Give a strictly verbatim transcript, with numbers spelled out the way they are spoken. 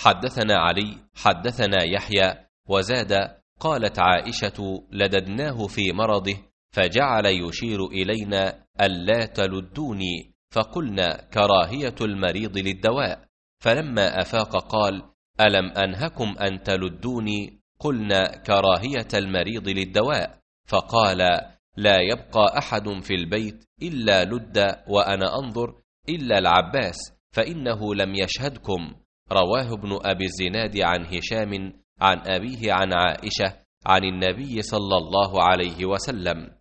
حدثنا علي حدثنا يحيى وزاد قالت عائشة لددناه في مرضه فجعل يشير إلينا ألا تلدوني فقلنا كراهية المريض للدواء، فلما أفاق قال ألم أنهكم أن تلدوني؟ قلنا كراهية المريض للدواء، فقال لا يبقى أحد في البيت إلا لد وأنا أنظر إلا العباس فإنه لم يشهدكم. رواه ابن أبي الزناد عن هشام عن أبيه عن عائشة عن النبي صلى الله عليه وسلم.